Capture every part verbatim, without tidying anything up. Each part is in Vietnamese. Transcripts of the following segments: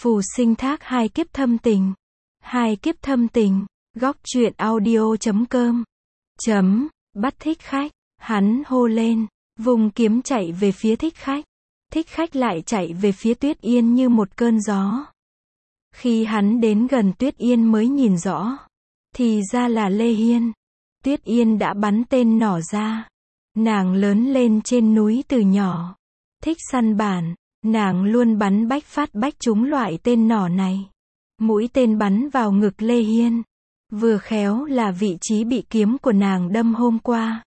Phù sinh thác hai kiếp thâm tình. Hai kiếp thâm tình. Góc truyện audio chấm com. Chấm. Bắt thích khách. Hắn hô lên. Vùng kiếm chạy về phía thích khách. Thích khách lại chạy về phía Tuyết Yên như một cơn gió. Khi hắn đến gần Tuyết Yên mới nhìn rõ. Thì ra là Lê Hiên. Tuyết Yên đã bắn tên nỏ ra. Nàng lớn lên trên núi từ nhỏ. Thích săn bản. Nàng luôn bắn bách phát bách trúng loại tên nỏ này. Mũi tên bắn vào ngực Lê Hiên. Vừa khéo là vị trí bị kiếm của nàng đâm hôm qua.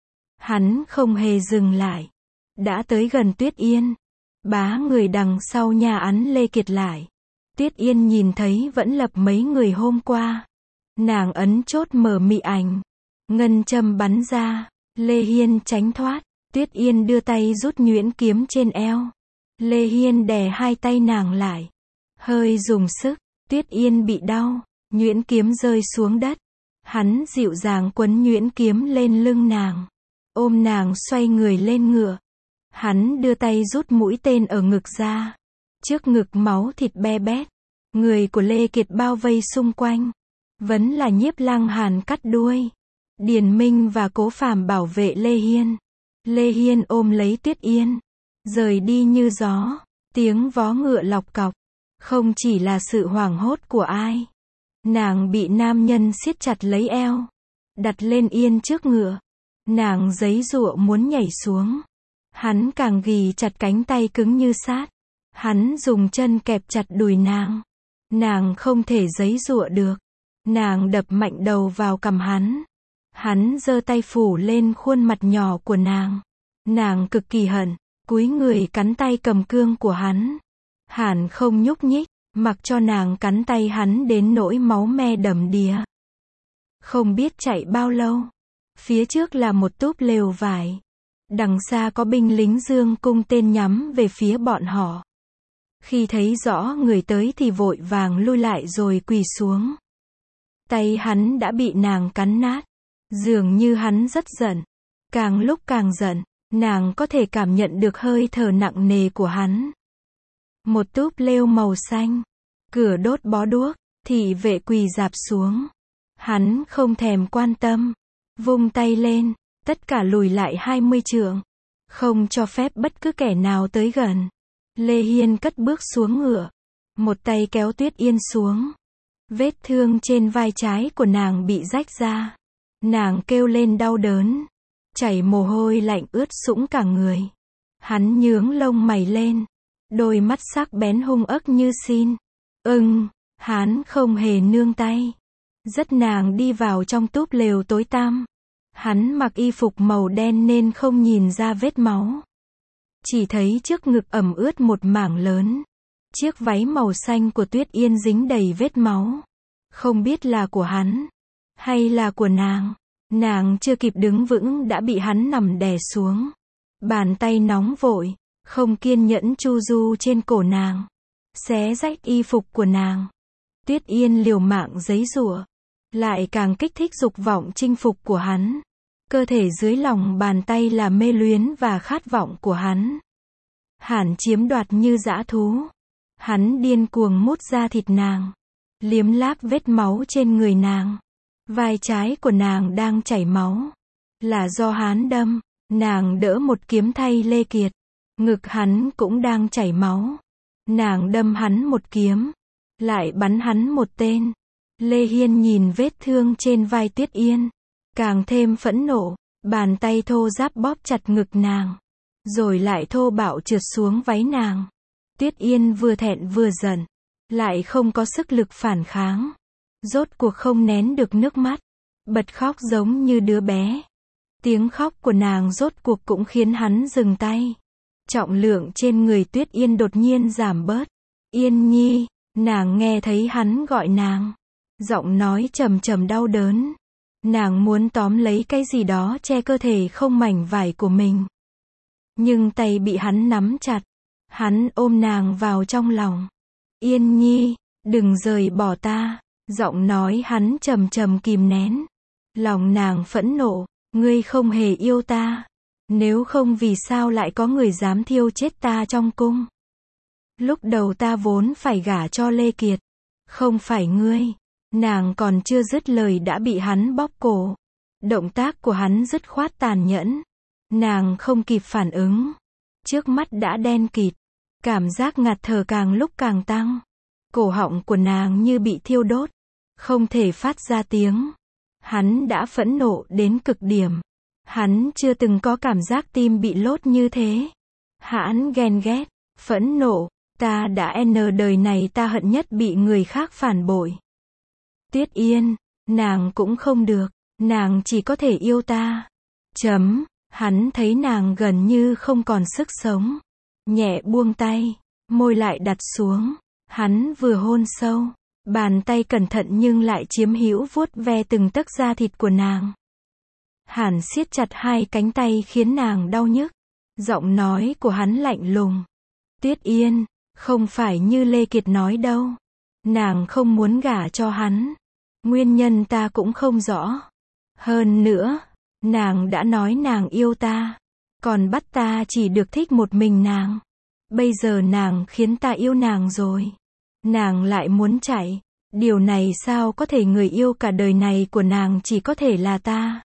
Hắn không hề dừng lại. Đã tới gần Tuyết Yên. Bá người đằng sau nhà ắn Lê Kiệt lại. Tuyết Yên nhìn thấy vẫn lập mấy người hôm qua. Nàng ấn chốt mở mị ảnh. Ngân châm bắn ra. Lê Hiên tránh thoát. Tuyết Yên đưa tay rút nhuyễn kiếm trên eo. Lê Hiên đè hai tay nàng lại. Hơi dùng sức. Tuyết Yên bị đau. Nhuyễn kiếm rơi xuống đất. Hắn dịu dàng quấn nhuyễn kiếm lên lưng nàng. Ôm nàng xoay người lên ngựa. Hắn đưa tay rút mũi tên ở ngực ra. Trước ngực máu thịt be bét. Người của Lê Kiệt bao vây xung quanh. Vẫn là Nhiếp Lăng Hàn cắt đuôi. Điền Minh và Cố Phàm bảo vệ Lê Hiên. Lê Hiên ôm lấy Tuyết Yên. Rời đi như gió. Tiếng vó ngựa lọc cọc. Không chỉ là sự hoảng hốt của ai. Nàng bị nam nhân siết chặt lấy eo. Đặt lên yên trước ngựa. Nàng giãy giụa muốn nhảy xuống. Hắn càng ghì chặt cánh tay cứng như sát. Hắn dùng chân kẹp chặt đùi nàng. Nàng không thể giãy giụa được. Nàng đập mạnh đầu vào cằm hắn. Hắn giơ tay phủ lên khuôn mặt nhỏ của nàng. Nàng cực kỳ hận, cúi người cắn tay cầm cương của hắn. Hắn không nhúc nhích, mặc cho nàng cắn tay hắn đến nỗi máu me đầm đìa. Không biết chạy bao lâu. Phía trước là một túp lều vải. Đằng xa có binh lính giương cung tên nhắm về phía bọn họ. Khi thấy rõ người tới thì vội vàng lui lại rồi quỳ xuống. Tay hắn đã bị nàng cắn nát. Dường như hắn rất giận. Càng lúc càng giận, nàng có thể cảm nhận được hơi thở nặng nề của hắn. Một túp lều màu xanh. Cửa đốt bó đuốc, thị vệ quỳ rạp xuống. Hắn không thèm quan tâm. Vung tay lên, tất cả lùi lại hai mươi trượng. Không cho phép bất cứ kẻ nào tới gần. Lê Hiên cất bước xuống ngựa. Một tay kéo Tuyết Yên xuống. Vết thương trên vai trái của nàng bị rách ra. Nàng kêu lên đau đớn. Chảy mồ hôi lạnh ướt sũng cả người. Hắn nhướng lông mày lên. Đôi mắt sắc bén hung ức như xin. Ưng, hắn không hề nương tay. Dắt nàng đi vào trong túp lều tối tăm. Hắn mặc y phục màu đen nên không nhìn ra vết máu. Chỉ thấy trước ngực ẩm ướt một mảng lớn. Chiếc váy màu xanh của Tuyết Yên dính đầy vết máu. Không biết là của hắn, hay là của nàng. Nàng chưa kịp đứng vững đã bị hắn nằm đè xuống. Bàn tay nóng vội, không kiên nhẫn chu du trên cổ nàng. Xé rách y phục của nàng. Tuyết Yên liều mạng giãy giụa. Lại càng kích thích dục vọng chinh phục của hắn. Cơ thể dưới lòng bàn tay là mê luyến và khát vọng của hắn. Hắn chiếm đoạt như dã thú. Hắn điên cuồng mút ra thịt nàng. Liếm láp vết máu trên người nàng. Vai trái của nàng đang chảy máu. Là do hắn đâm. Nàng đỡ một kiếm thay Lê Kiệt. Ngực hắn cũng đang chảy máu. Nàng đâm hắn một kiếm. Lại bắn hắn một tên. Lê Hiên nhìn vết thương trên vai Tuyết Yên. Càng thêm phẫn nộ. Bàn tay thô ráp bóp chặt ngực nàng. Rồi lại thô bạo trượt xuống váy nàng. Tuyết Yên vừa thẹn vừa giận. Lại không có sức lực phản kháng. Rốt cuộc không nén được nước mắt. Bật khóc giống như đứa bé. Tiếng khóc của nàng rốt cuộc cũng khiến hắn dừng tay. Trọng lượng trên người Tuyết Yên đột nhiên giảm bớt. Yên nhi, nàng nghe thấy hắn gọi nàng. Giọng nói trầm trầm đau đớn. Nàng muốn tóm lấy cái gì đó che cơ thể không mảnh vải của mình. Nhưng tay bị hắn nắm chặt. Hắn ôm nàng vào trong lòng. Yên nhi, đừng rời bỏ ta. Giọng nói hắn trầm trầm kìm nén. Lòng nàng phẫn nộ. Ngươi không hề yêu ta. Nếu không vì sao lại có người dám thiêu chết ta trong cung. Lúc đầu ta vốn phải gả cho Lê Kiệt. Không phải ngươi. Nàng còn chưa dứt lời đã bị hắn bóp cổ. Động tác của hắn dứt khoát tàn nhẫn. Nàng không kịp phản ứng. Trước mắt đã đen kịt. Cảm giác ngạt thở càng lúc càng tăng. Cổ họng của nàng như bị thiêu đốt. Không thể phát ra tiếng. Hắn đã phẫn nộ đến cực điểm. Hắn chưa từng có cảm giác tim bị lốt như thế. Hắn ghen ghét, phẫn nộ. Ta đã n đời này ta hận nhất bị người khác phản bội. Tuyết Yên, nàng cũng không được. Nàng chỉ có thể yêu ta. Chấm. Hắn thấy nàng gần như không còn sức sống. Nhẹ buông tay. Môi lại đặt xuống. Hắn vừa hôn sâu. Bàn tay cẩn thận nhưng lại chiếm hữu vuốt ve từng tấc da thịt của nàng. Hàn siết chặt hai cánh tay khiến nàng đau nhức. Giọng nói của hắn lạnh lùng. Tuyết Yên, không phải như Lê Kiệt nói đâu. Nàng không muốn gả cho hắn. Nguyên nhân ta cũng không rõ. Hơn nữa, nàng đã nói nàng yêu ta. Còn bắt ta chỉ được thích một mình nàng. Bây giờ nàng khiến ta yêu nàng rồi. Nàng lại muốn chạy. Điều này sao có thể, người yêu cả đời này của nàng chỉ có thể là ta.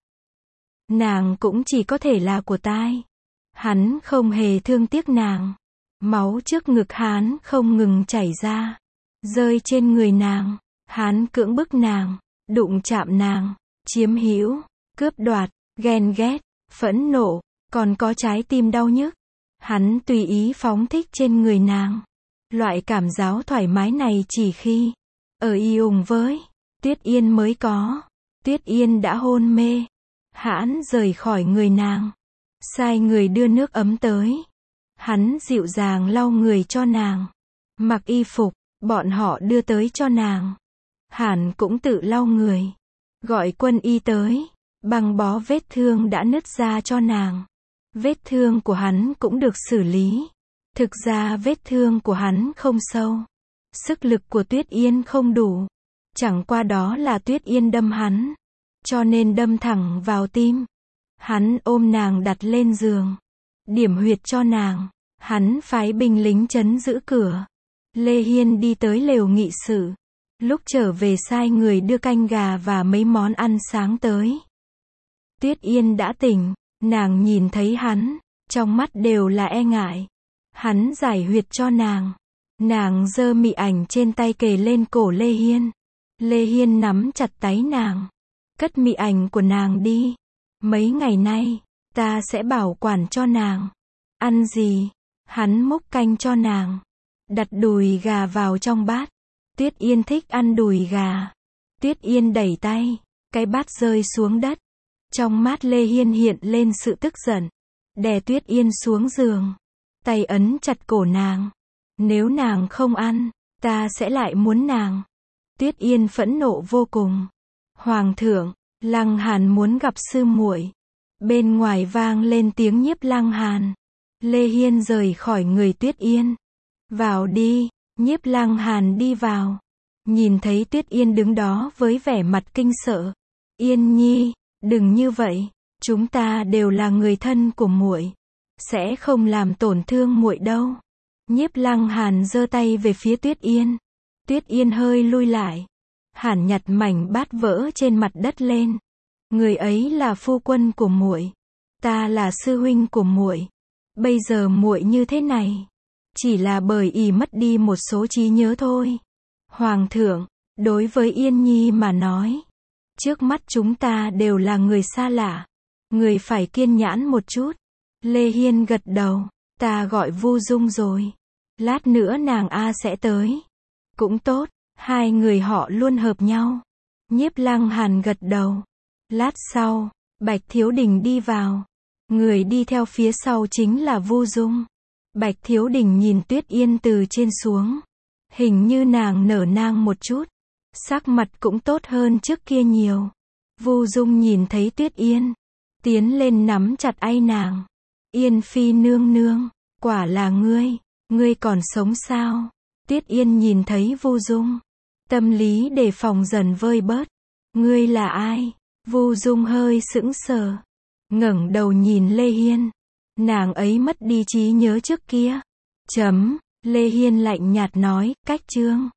Nàng cũng chỉ có thể là của tai. Hắn không hề thương tiếc nàng. Máu trước ngực hắn không ngừng chảy ra. Rơi trên người nàng. Hắn cưỡng bức nàng. Đụng chạm nàng. Chiếm hữu. Cướp đoạt. Ghen ghét. Phẫn nộ. Còn có trái tim đau nhức. Hắn tùy ý phóng thích trên người nàng. Loại cảm giác thoải mái này chỉ khi ở y ùng với Tuyết Yên mới có. Tuyết Yên đã hôn mê. Hắn rời khỏi người nàng. Sai người đưa nước ấm tới. Hắn dịu dàng lau người cho nàng. Mặc y phục, bọn họ đưa tới cho nàng. Hắn cũng tự lau người. Gọi quân y tới. Băng bó vết thương đã nứt ra cho nàng. Vết thương của hắn cũng được xử lý. Thực ra vết thương của hắn không sâu. Sức lực của Tuyết Yên không đủ. Chẳng qua đó là Tuyết Yên đâm hắn. Cho nên đâm thẳng vào tim. Hắn ôm nàng đặt lên giường. Điểm huyệt cho nàng. Hắn phái binh lính trấn giữ cửa. Lê Hiên đi tới lều nghị sự. Lúc trở về sai người đưa canh gà và mấy món ăn sáng tới. Tuyết Yên đã tỉnh. Nàng nhìn thấy hắn. Trong mắt đều là e ngại. Hắn giải huyệt cho nàng. Nàng giơ mị ảnh trên tay kề lên cổ Lê Hiên. Lê Hiên nắm chặt tay nàng. Cất mị ảnh của nàng đi. Mấy ngày nay, ta sẽ bảo quản cho nàng. Ăn gì? Hắn múc canh cho nàng. Đặt đùi gà vào trong bát. Tuyết Yên thích ăn đùi gà. Tuyết Yên đẩy tay. Cái bát rơi xuống đất. Trong mắt Lê Hiên hiện lên sự tức giận. Đè Tuyết Yên xuống giường. Tay ấn chặt cổ nàng. Nếu nàng không ăn, ta sẽ lại muốn nàng. Tuyết Yên phẫn nộ vô cùng. Hoàng thượng, Lăng Hàn muốn gặp sư muội. Bên ngoài vang lên tiếng Nhiếp Lăng Hàn. Lê Hiên rời khỏi người Tuyết Yên. Vào đi. Nhiếp Lăng Hàn đi vào. Nhìn thấy Tuyết Yên đứng đó với vẻ mặt kinh sợ. Yên nhi, đừng như vậy. Chúng ta đều là người thân của muội. Sẽ không làm tổn thương muội đâu. Nhiếp Lăng Hàn giơ tay về phía Tuyết Yên. Tuyết Yên hơi lui lại. Hàn nhặt mảnh bát vỡ trên mặt đất lên. Người ấy là phu quân của muội. Ta là sư huynh của muội. Bây giờ muội như thế này, chỉ là bởi ỷ mất đi một số trí nhớ thôi. Hoàng thượng, đối với Yên nhi mà nói, trước mắt chúng ta đều là người xa lạ. Người phải kiên nhẫn một chút. Lê Hiên gật đầu. Ta gọi Vu Dung rồi. Lát nữa nàng A sẽ tới. Cũng tốt, hai người họ luôn hợp nhau. Nhiếp Lăng Hàn gật đầu. Lát sau, Bạch Thiếu Đình đi vào. Người đi theo phía sau chính là Vu Dung. Bạch Thiếu Đình nhìn Tuyết Yên từ trên xuống. Hình như nàng nở nang một chút. Sắc mặt cũng tốt hơn trước kia nhiều. Vu Dung nhìn thấy Tuyết Yên. Tiến lên nắm chặt tay nàng. Yên phi nương nương, quả là ngươi. Ngươi còn sống sao? Tuyết Yên nhìn thấy Vu Dung. Tâm lý đề phòng dần vơi bớt. Ngươi là ai? Vu Dung hơi sững sờ. Ngẩng đầu nhìn Lê Hiên. Nàng ấy mất đi trí nhớ trước kia. Chấm. Lê Hiên lạnh nhạt nói, cách chương.